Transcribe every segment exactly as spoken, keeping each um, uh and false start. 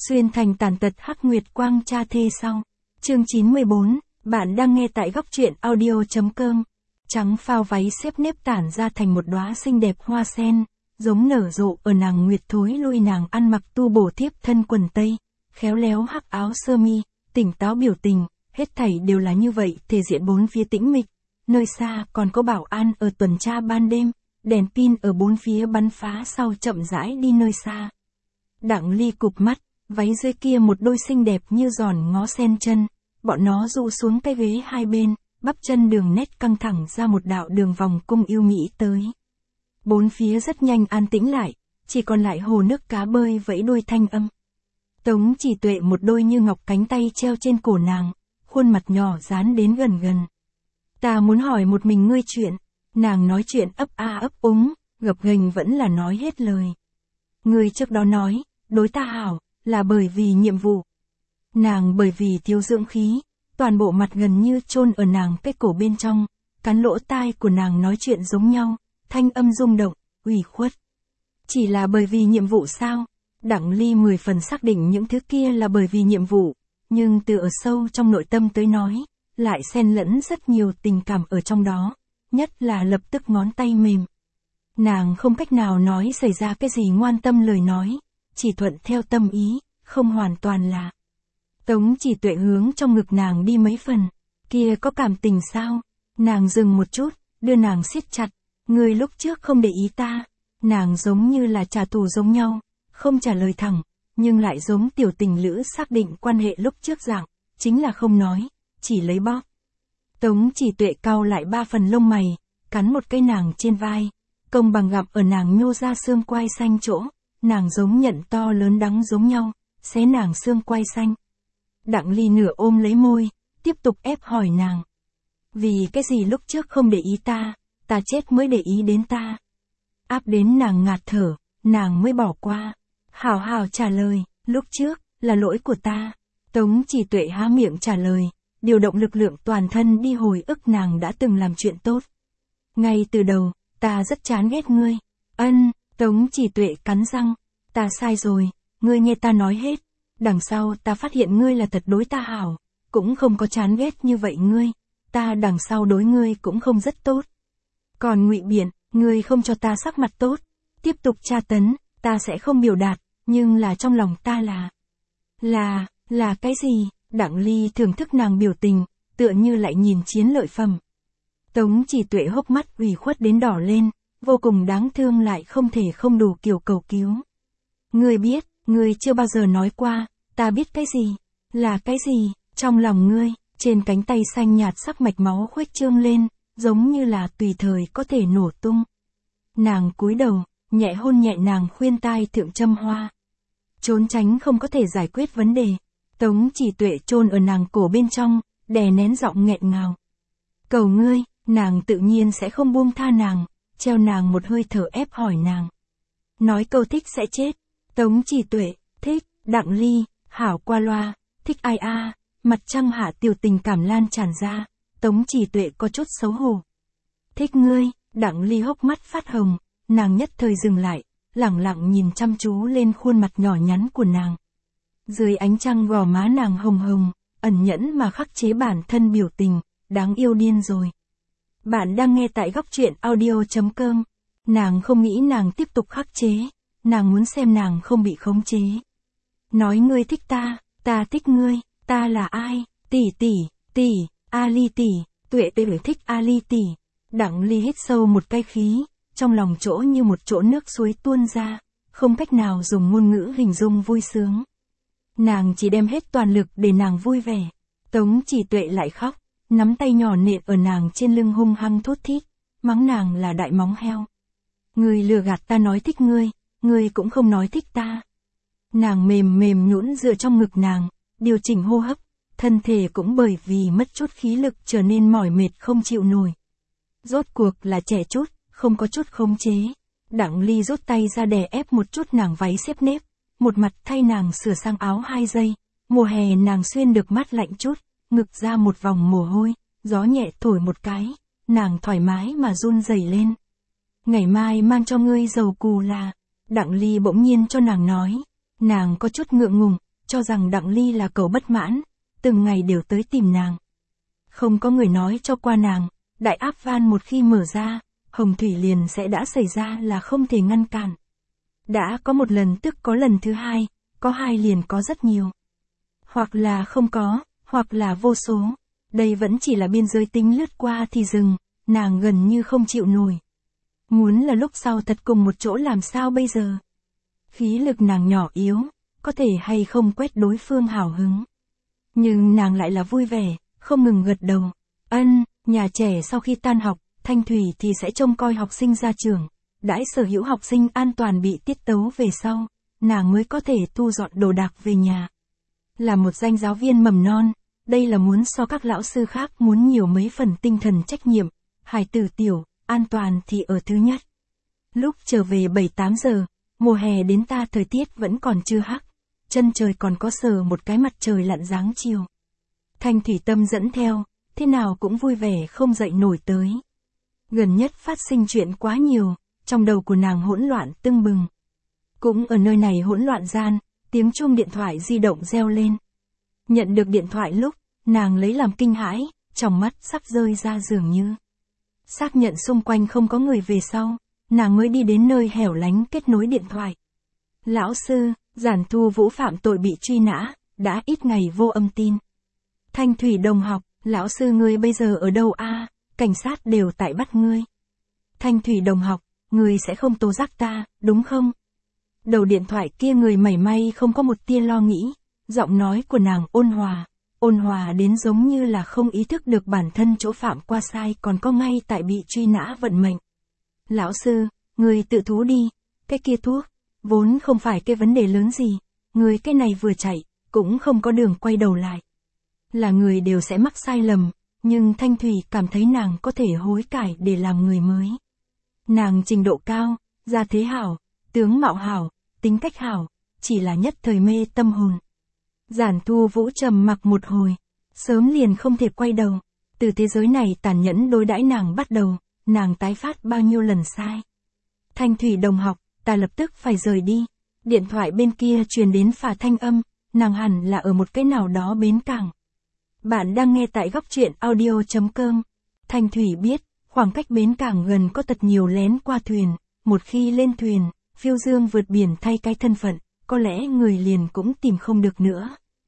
Xuyên thành tàn tật hắc nguyệt quang cha thê sau. Chương chín mươi bốn, bạn đang nghe tại góc truyện audio.com. Trắng phao váy xếp nếp tản ra thành một đóa xinh đẹp hoa sen, giống nở rộ ở nàng nguyệt thối lui nàng ăn mặc tu bổ thiếp thân quần tây, khéo léo hắc áo sơ mi, tỉnh táo biểu tình, hết thảy đều là như vậy, thể diện bốn phía tĩnh mịch, nơi xa còn có bảo an ở tuần tra ban đêm, đèn pin ở bốn phía bắn phá sau chậm rãi đi nơi xa. Đặng Ly cụp mắt, váy dưới kia một đôi xinh đẹp như giòn ngó sen chân, bọn nó rụ xuống cái ghế hai bên, bắp chân đường nét căng thẳng ra một đạo đường vòng cung yêu mỹ tới. Bốn phía rất nhanh an tĩnh lại, chỉ còn lại hồ nước cá bơi vẫy đuôi thanh âm. Tống Chỉ Tuệ một đôi như ngọc cánh tay treo trên cổ nàng, khuôn mặt nhỏ dán đến gần gần. Ta muốn hỏi một mình ngươi chuyện, nàng nói chuyện ấp a ấp úng, gập ghềnh vẫn là nói hết lời. Ngươi trước đó nói, đối ta hảo, là bởi vì nhiệm vụ. Nàng bởi vì thiếu dưỡng khí, toàn bộ mặt gần như chôn ở nàng cái cổ bên trong, cắn lỗ tai của nàng nói chuyện giống nhau, thanh âm rung động, ủy khuất. Chỉ là bởi vì nhiệm vụ sao? Đặng Ly mười phần xác định những thứ kia là bởi vì nhiệm vụ, nhưng từ ở sâu trong nội tâm tới nói, lại xen lẫn rất nhiều tình cảm ở trong đó, nhất là lập tức ngón tay mềm. Nàng không cách nào nói xảy ra cái gì ngoan tâm lời nói, chỉ thuận theo tâm ý, không hoàn toàn là. Tống Chỉ Tuệ hướng trong ngực nàng đi mấy phần, kia có cảm tình sao? Nàng dừng một chút, đưa nàng siết chặt, ngươi lúc trước không để ý ta. Nàng giống như là trả thù giống nhau, không trả lời thẳng, nhưng lại giống tiểu tình lữ xác định quan hệ lúc trước dạng, chính là không nói, chỉ lấy bóp. Tống Chỉ Tuệ cau lại ba phần lông mày, cắn một cái nàng trên vai, công bằng gặm ở nàng nhô ra xương quai xanh chỗ, nàng giống nhận to lớn đắng giống nhau, xé nàng xương quai xanh. Đặng Ly nửa ôm lấy môi, tiếp tục ép hỏi nàng. Vì cái gì lúc trước không để ý ta, ta chết mới để ý đến ta. Áp đến nàng ngạt thở, nàng mới bỏ qua. Hảo hảo trả lời, lúc trước, là lỗi của ta. Tống Chỉ Tuệ há miệng trả lời, điều động lực lượng toàn thân đi hồi ức nàng đã từng làm chuyện tốt. Ngay từ đầu, ta rất chán ghét ngươi. Ân, Tống Chỉ Tuệ cắn răng, ta sai rồi, ngươi nghe ta nói hết. Đằng sau ta phát hiện ngươi là thật đối ta hảo, cũng không có chán ghét như vậy ngươi, ta đằng sau đối ngươi cũng không rất tốt. Còn ngụy biện, ngươi không cho ta sắc mặt tốt, tiếp tục tra tấn, ta sẽ không biểu đạt, nhưng là trong lòng ta là... Là, là cái gì? Đặng Ly thưởng thức nàng biểu tình, tựa như lại nhìn chiến lợi phẩm. Tống Chỉ Tuệ hốc mắt ủy khuất đến đỏ lên, vô cùng đáng thương lại không thể không đủ kiểu cầu cứu. Ngươi biết, ngươi chưa bao giờ nói qua, ta biết cái gì? Là cái gì? Trong lòng ngươi, trên cánh tay xanh nhạt sắc mạch máu khuếch trương lên, giống như là tùy thời có thể nổ tung. Nàng cúi đầu, nhẹ hôn nhẹ nàng khuyên tai thượng châm hoa. Trốn tránh không có thể giải quyết vấn đề. Tống Chỉ Tuệ chôn ở nàng cổ bên trong, đè nén giọng nghẹn ngào. Cầu ngươi, nàng tự nhiên sẽ không buông tha nàng, treo nàng một hơi thở ép hỏi nàng. Nói câu thích sẽ chết. Tống Chỉ Tuệ, thích, Đặng Ly, hảo qua loa, thích ai a, mặt trăng hạ tiểu tình cảm lan tràn ra, Tống Chỉ Tuệ có chút xấu hổ. Thích ngươi, Đặng Ly hốc mắt phát hồng, nàng nhất thời dừng lại, lẳng lặng nhìn chăm chú lên khuôn mặt nhỏ nhắn của nàng. Dưới ánh trăng gò má nàng hồng hồng, ẩn nhẫn mà khắc chế bản thân biểu tình, đáng yêu điên rồi. Bạn đang nghe tại góc truyện audio.com. Nàng không nghĩ nàng tiếp tục khắc chế, nàng muốn xem nàng không bị khống chế. Nói ngươi thích ta, ta thích ngươi, ta là ai? Tỷ tỷ, tỷ, Ali tỷ, Tuệ Tuệ thích Ali tỷ. Đặng Ly hít sâu một cái khí, trong lòng chỗ như một chỗ nước suối tuôn ra, không cách nào dùng ngôn ngữ hình dung vui sướng. Nàng chỉ đem hết toàn lực để nàng vui vẻ. Tống Chỉ Tuệ lại khóc, nắm tay nhỏ nện ở nàng trên lưng hung hăng thốt thít, mắng nàng là đại móng heo. Ngươi lừa gạt ta nói thích ngươi, ngươi cũng không nói thích ta. Nàng mềm mềm nhũn dựa trong ngực nàng, điều chỉnh hô hấp, thân thể cũng bởi vì mất chút khí lực trở nên mỏi mệt không chịu nổi. Rốt cuộc là trẻ chút, không có chút khống chế. Đặng Ly rút tay ra đè ép một chút nàng váy xếp nếp, một mặt thay nàng sửa sang áo hai giây. Mùa hè nàng xuyên được mát lạnh chút, ngực ra một vòng mồ hôi, gió nhẹ thổi một cái, nàng thoải mái mà run rẩy lên. Ngày mai mang cho ngươi dầu cù là, Đặng Ly bỗng nhiên cho nàng nói. Nàng có chút ngượng ngùng, cho rằng Đặng Ly là cậu bất mãn, từng ngày đều tới tìm nàng. Không có người nói cho qua nàng, đại áp van một khi mở ra, hồng thủy liền sẽ đã xảy ra là không thể ngăn cản. Đã có một lần tức có lần thứ hai, có hai liền có rất nhiều. Hoặc là không có, hoặc là vô số. Đây vẫn chỉ là biên giới tính lướt qua thì dừng, nàng gần như không chịu nổi. Muốn là lúc sau thật cùng một chỗ làm sao bây giờ? Khí lực nàng nhỏ yếu, có thể hay không quét đối phương hào hứng. Nhưng nàng lại là vui vẻ, không ngừng gật đầu. Ân, nhà trẻ sau khi tan học, Thanh Thủy thì sẽ trông coi học sinh ra trường. Đãi sở hữu học sinh an toàn bị tiết tấu về sau, nàng mới có thể thu dọn đồ đạc về nhà. Là một danh giáo viên mầm non, đây là muốn so các lão sư khác muốn nhiều mấy phần tinh thần trách nhiệm. Hải tử tiểu, an toàn thì ở thứ nhất. Lúc trở về bảy tám giờ, mùa hè đến ta thời tiết vẫn còn chưa hắc, chân trời còn có sờ một cái mặt trời lặn dáng chiều. Thanh Thủy tâm dẫn theo, thế nào cũng vui vẻ không dậy nổi tới. Gần nhất phát sinh chuyện quá nhiều, trong đầu của nàng hỗn loạn tưng bừng. Cũng ở nơi này hỗn loạn gian, tiếng chuông điện thoại di động reo lên. Nhận được điện thoại lúc, nàng lấy làm kinh hãi, trong mắt sắp rơi ra dường như. Xác nhận xung quanh không có người về sau, nàng mới đi đến nơi hẻo lánh kết nối điện thoại. Lão sư, Giản Thu Vũ phạm tội bị truy nã, đã ít ngày vô âm tin. Thanh Thủy đồng học, lão sư ngươi bây giờ ở đâu a? Cảnh sát đều tại bắt ngươi. Thanh Thủy đồng học, ngươi sẽ không tố giác ta, đúng không? Đầu điện thoại kia người mảy may không có một tia lo nghĩ, giọng nói của nàng ôn hòa, ôn hòa đến giống như là không ý thức được bản thân chỗ phạm qua sai còn có ngay tại bị truy nã vận mệnh. Lão sư, người tự thú đi, cái kia thuốc, vốn không phải cái vấn đề lớn gì, người cái này vừa chạy, cũng không có đường quay đầu lại. Là người đều sẽ mắc sai lầm, nhưng Thanh Thủy cảm thấy nàng có thể hối cải để làm người mới. Nàng trình độ cao, gia thế hảo, tướng mạo hảo, tính cách hảo, chỉ là nhất thời mê tâm hồn. Giản Thu Vũ trầm mặc một hồi, sớm liền không thể quay đầu, từ thế giới này tàn nhẫn đối đãi nàng bắt đầu, nàng tái phát bao nhiêu lần sai. Thanh Thủy đồng học, ta lập tức phải rời đi. Điện thoại bên kia truyền đến phà thanh âm, nàng hẳn là ở một cái nào đó bến cảng. Bạn đang nghe tại góc truyện audio chấm com. Thanh Thủy biết, khoảng cách bến cảng gần có thật nhiều lén qua thuyền, một khi lên thuyền, phiêu dương vượt biển thay cái thân phận, có lẽ người liền cũng tìm không được nữa.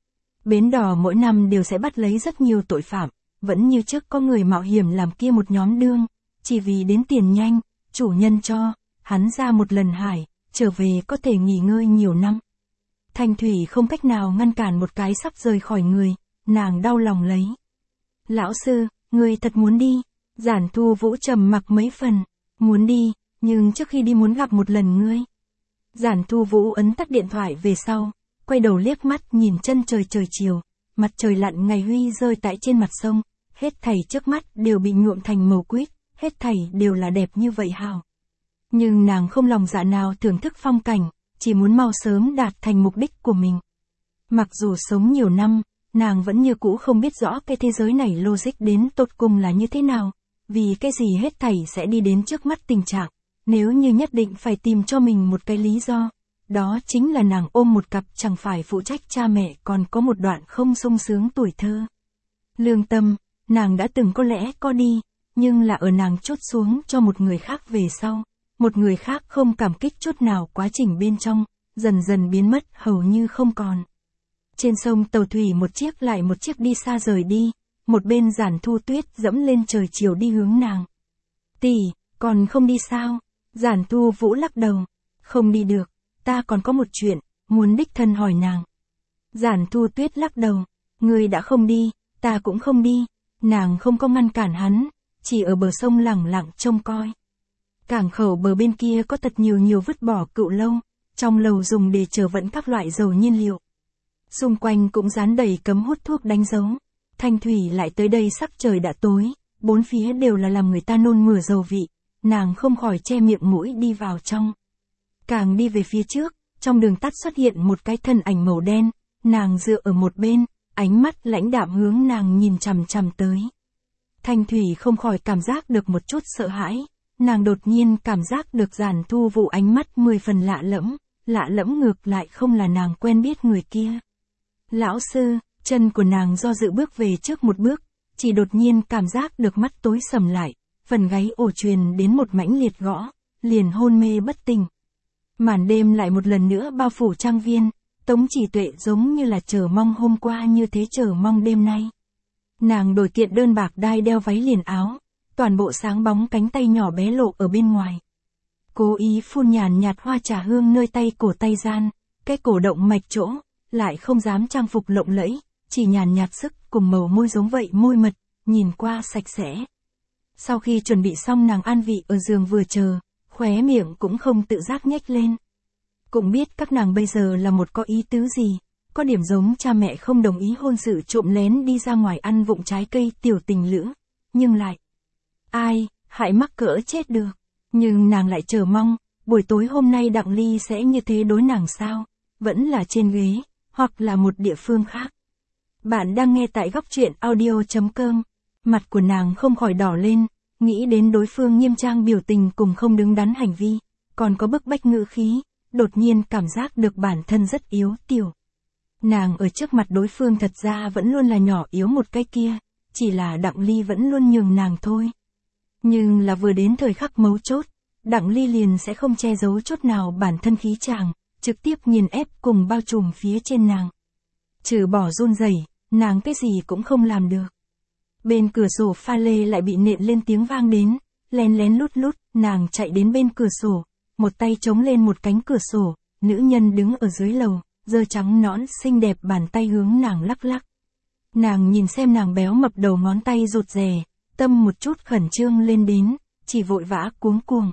Bến đò mỗi năm đều sẽ bắt lấy rất nhiều tội phạm, vẫn như trước có người mạo hiểm làm kia một nhóm đương, chỉ vì đến tiền nhanh, chủ nhân cho, hắn ra một lần hải, trở về có thể nghỉ ngơi nhiều năm. Thanh Thủy không cách nào ngăn cản một cái sắp rời khỏi người, nàng đau lòng lấy. Lão sư, ngươi thật muốn đi? Giản Thu Vũ trầm mặc mấy phần, muốn đi, nhưng trước khi đi muốn gặp một lần ngươi. Giản Thu Vũ ấn tắt điện thoại về sau, quay đầu liếc mắt nhìn chân trời trời chiều, mặt trời lặn ngày huy rơi tại trên mặt sông, hết thảy trước mắt đều bị nhuộm thành màu quýt, hết thảy đều là đẹp như vậy hào. Nhưng nàng không lòng dạ nào thưởng thức phong cảnh, chỉ muốn mau sớm đạt thành mục đích của mình. Mặc dù sống nhiều năm, nàng vẫn như cũ không biết rõ cái thế giới này logic đến tột cùng là như thế nào, vì cái gì hết thảy sẽ đi đến trước mắt tình trạng, nếu như nhất định phải tìm cho mình một cái lý do, đó chính là nàng ôm một cặp chẳng phải phụ trách cha mẹ còn có một đoạn không sung sướng tuổi thơ. Lương tâm, nàng đã từng có lẽ có đi, nhưng là ở nàng chốt xuống cho một người khác về sau, một người khác không cảm kích chút nào quá trình bên trong, dần dần biến mất hầu như không còn. Trên sông tàu thủy một chiếc lại một chiếc đi xa rời đi, một bên Giản Thu Tuyết dẫm lên trời chiều đi hướng nàng. Tỷ, còn không đi sao? Giản Thu Vũ lắc đầu, không đi được, ta còn có một chuyện, muốn đích thân hỏi nàng. Giản Thu Tuyết lắc đầu, ngươi đã không đi, ta cũng không đi, nàng không có ngăn cản hắn, chỉ ở bờ sông lẳng lặng trông coi. Cảng khẩu bờ bên kia có thật nhiều nhiều vứt bỏ cựu lâu, trong lầu dùng để chở vận các loại dầu nhiên liệu. Xung quanh cũng dán đầy cấm hút thuốc đánh dấu. Thanh Thủy lại tới đây sắc trời đã tối, bốn phía đều là làm người ta nôn mửa dầu vị, nàng không khỏi che miệng mũi đi vào trong. Càng đi về phía trước, trong đường tắt xuất hiện một cái thân ảnh màu đen, nàng dựa ở một bên, ánh mắt lãnh đạm hướng nàng nhìn chằm chằm tới. Thanh Thủy không khỏi cảm giác được một chút sợ hãi, nàng đột nhiên cảm giác được Giản Thu Vũ ánh mắt mười phần lạ lẫm, lạ lẫm ngược lại không là nàng quen biết người kia. Lão sư, chân của nàng do dự bước về trước một bước, chỉ đột nhiên cảm giác được mắt tối sầm lại, phần gáy ổ truyền đến một mãnh liệt gõ, liền hôn mê bất tỉnh. Màn đêm lại một lần nữa bao phủ trang viên, Tống Chỉ Tuệ giống như là chờ mong hôm qua như thế chờ mong đêm nay. Nàng đổi kiện đơn bạc đai đeo váy liền áo, toàn bộ sáng bóng cánh tay nhỏ bé lộ ở bên ngoài. Cố ý phun nhàn nhạt hoa trà hương nơi tay cổ tay gian, cái cổ động mạch chỗ, lại không dám trang phục lộng lẫy, chỉ nhàn nhạt sức cùng màu môi giống vậy môi mật, nhìn qua sạch sẽ. Sau khi chuẩn bị xong nàng an vị ở giường vừa chờ, khóe miệng cũng không tự giác nhếch lên. Cũng biết các nàng bây giờ là một có ý tứ gì, có điểm giống cha mẹ không đồng ý hôn sự trộm lén đi ra ngoài ăn vụng trái cây tiểu tình lữ, nhưng lại, ai, hại mắc cỡ chết được. Nhưng nàng lại chờ mong, buổi tối hôm nay Đặng Ly sẽ như thế đối nàng sao, vẫn là trên ghế, hoặc là một địa phương khác. Bạn đang nghe tại góc truyện audio chấm com, mặt của nàng không khỏi đỏ lên, nghĩ đến đối phương nghiêm trang biểu tình cùng không đứng đắn hành vi, còn có bức bách ngữ khí, đột nhiên cảm giác được bản thân rất yếu tiểu. Nàng ở trước mặt đối phương thật ra vẫn luôn là nhỏ yếu một cái kia, chỉ là Đặng Ly vẫn luôn nhường nàng thôi. Nhưng là vừa đến thời khắc mấu chốt, Đặng Ly liền sẽ không che giấu chút nào bản thân khí chàng, trực tiếp nghiền ép cùng bao trùm phía trên nàng. Trừ bỏ run rẩy, nàng cái gì cũng không làm được. Bên cửa sổ pha lê lại bị nện lên tiếng vang đến, lén lén lút lút, nàng chạy đến bên cửa sổ, một tay chống lên một cánh cửa sổ, nữ nhân đứng ở dưới lầu, giơ trắng nõn xinh đẹp bàn tay hướng nàng lắc lắc. Nàng nhìn xem nàng béo mập đầu ngón tay rụt rè, tâm một chút khẩn trương lên đến, chỉ vội vã cuống cuồng.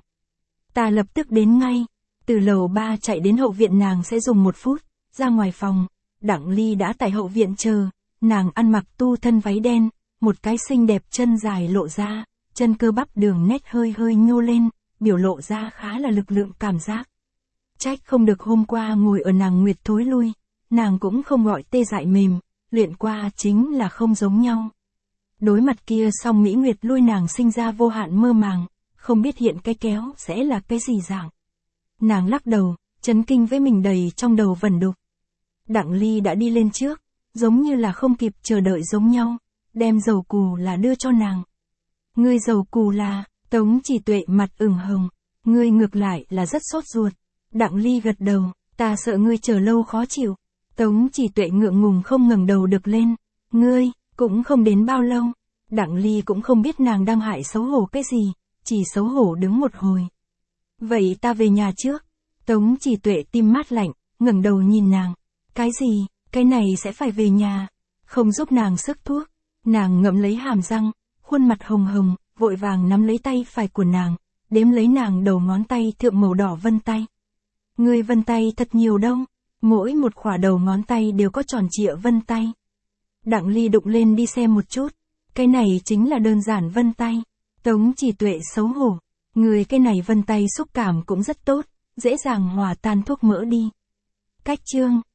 Ta lập tức đến ngay, từ lầu ba chạy đến hậu viện nàng sẽ dùng một phút, ra ngoài phòng, Đặng Ly đã tại hậu viện chờ, nàng ăn mặc tu thân váy đen, một cái xinh đẹp chân dài lộ ra, chân cơ bắp đường nét hơi hơi nhô lên, biểu lộ ra khá là lực lượng cảm giác. Trách không được hôm qua ngồi ở nàng nguyệt thối lui, nàng cũng không gọi tê dại mềm, luyện qua chính là không giống nhau. Đối mặt kia song Mỹ Nguyệt lui nàng sinh ra vô hạn mơ màng, không biết hiện cái kéo sẽ là cái gì dạng. Nàng lắc đầu, chấn kinh với mình đầy trong đầu vẩn đục. Đặng Ly đã đi lên trước, giống như là không kịp chờ đợi giống nhau, đem dầu cù là đưa cho nàng. Ngươi dầu cù là, Tống Chỉ Tuệ mặt ửng hồng, ngươi ngược lại là rất sốt ruột. Đặng Ly gật đầu, ta sợ ngươi chờ lâu khó chịu. Tống Chỉ Tuệ ngượng ngùng không ngẩng đầu được lên, ngươi, cũng không đến bao lâu. Đặng Ly cũng không biết nàng đang hại xấu hổ cái gì, chỉ xấu hổ đứng một hồi. Vậy ta về nhà trước. Tống Chỉ Tuệ tim mát lạnh, ngẩng đầu nhìn nàng. Cái gì, cái này sẽ phải về nhà. Không giúp nàng sức thuốc. Nàng ngậm lấy hàm răng, khuôn mặt hồng hồng, vội vàng nắm lấy tay phải của nàng, đếm lấy nàng đầu ngón tay thượng màu đỏ vân tay. Ngươi vân tay thật nhiều đâu, mỗi một khỏa đầu ngón tay đều có tròn trịa vân tay. Đặng Ly đụng lên đi xem một chút, cái này chính là đơn giản vân tay. Tống Chỉ Tuệ xấu hổ, người cái này vân tay xúc cảm cũng rất tốt, dễ dàng hòa tan thuốc mỡ đi. Cách chương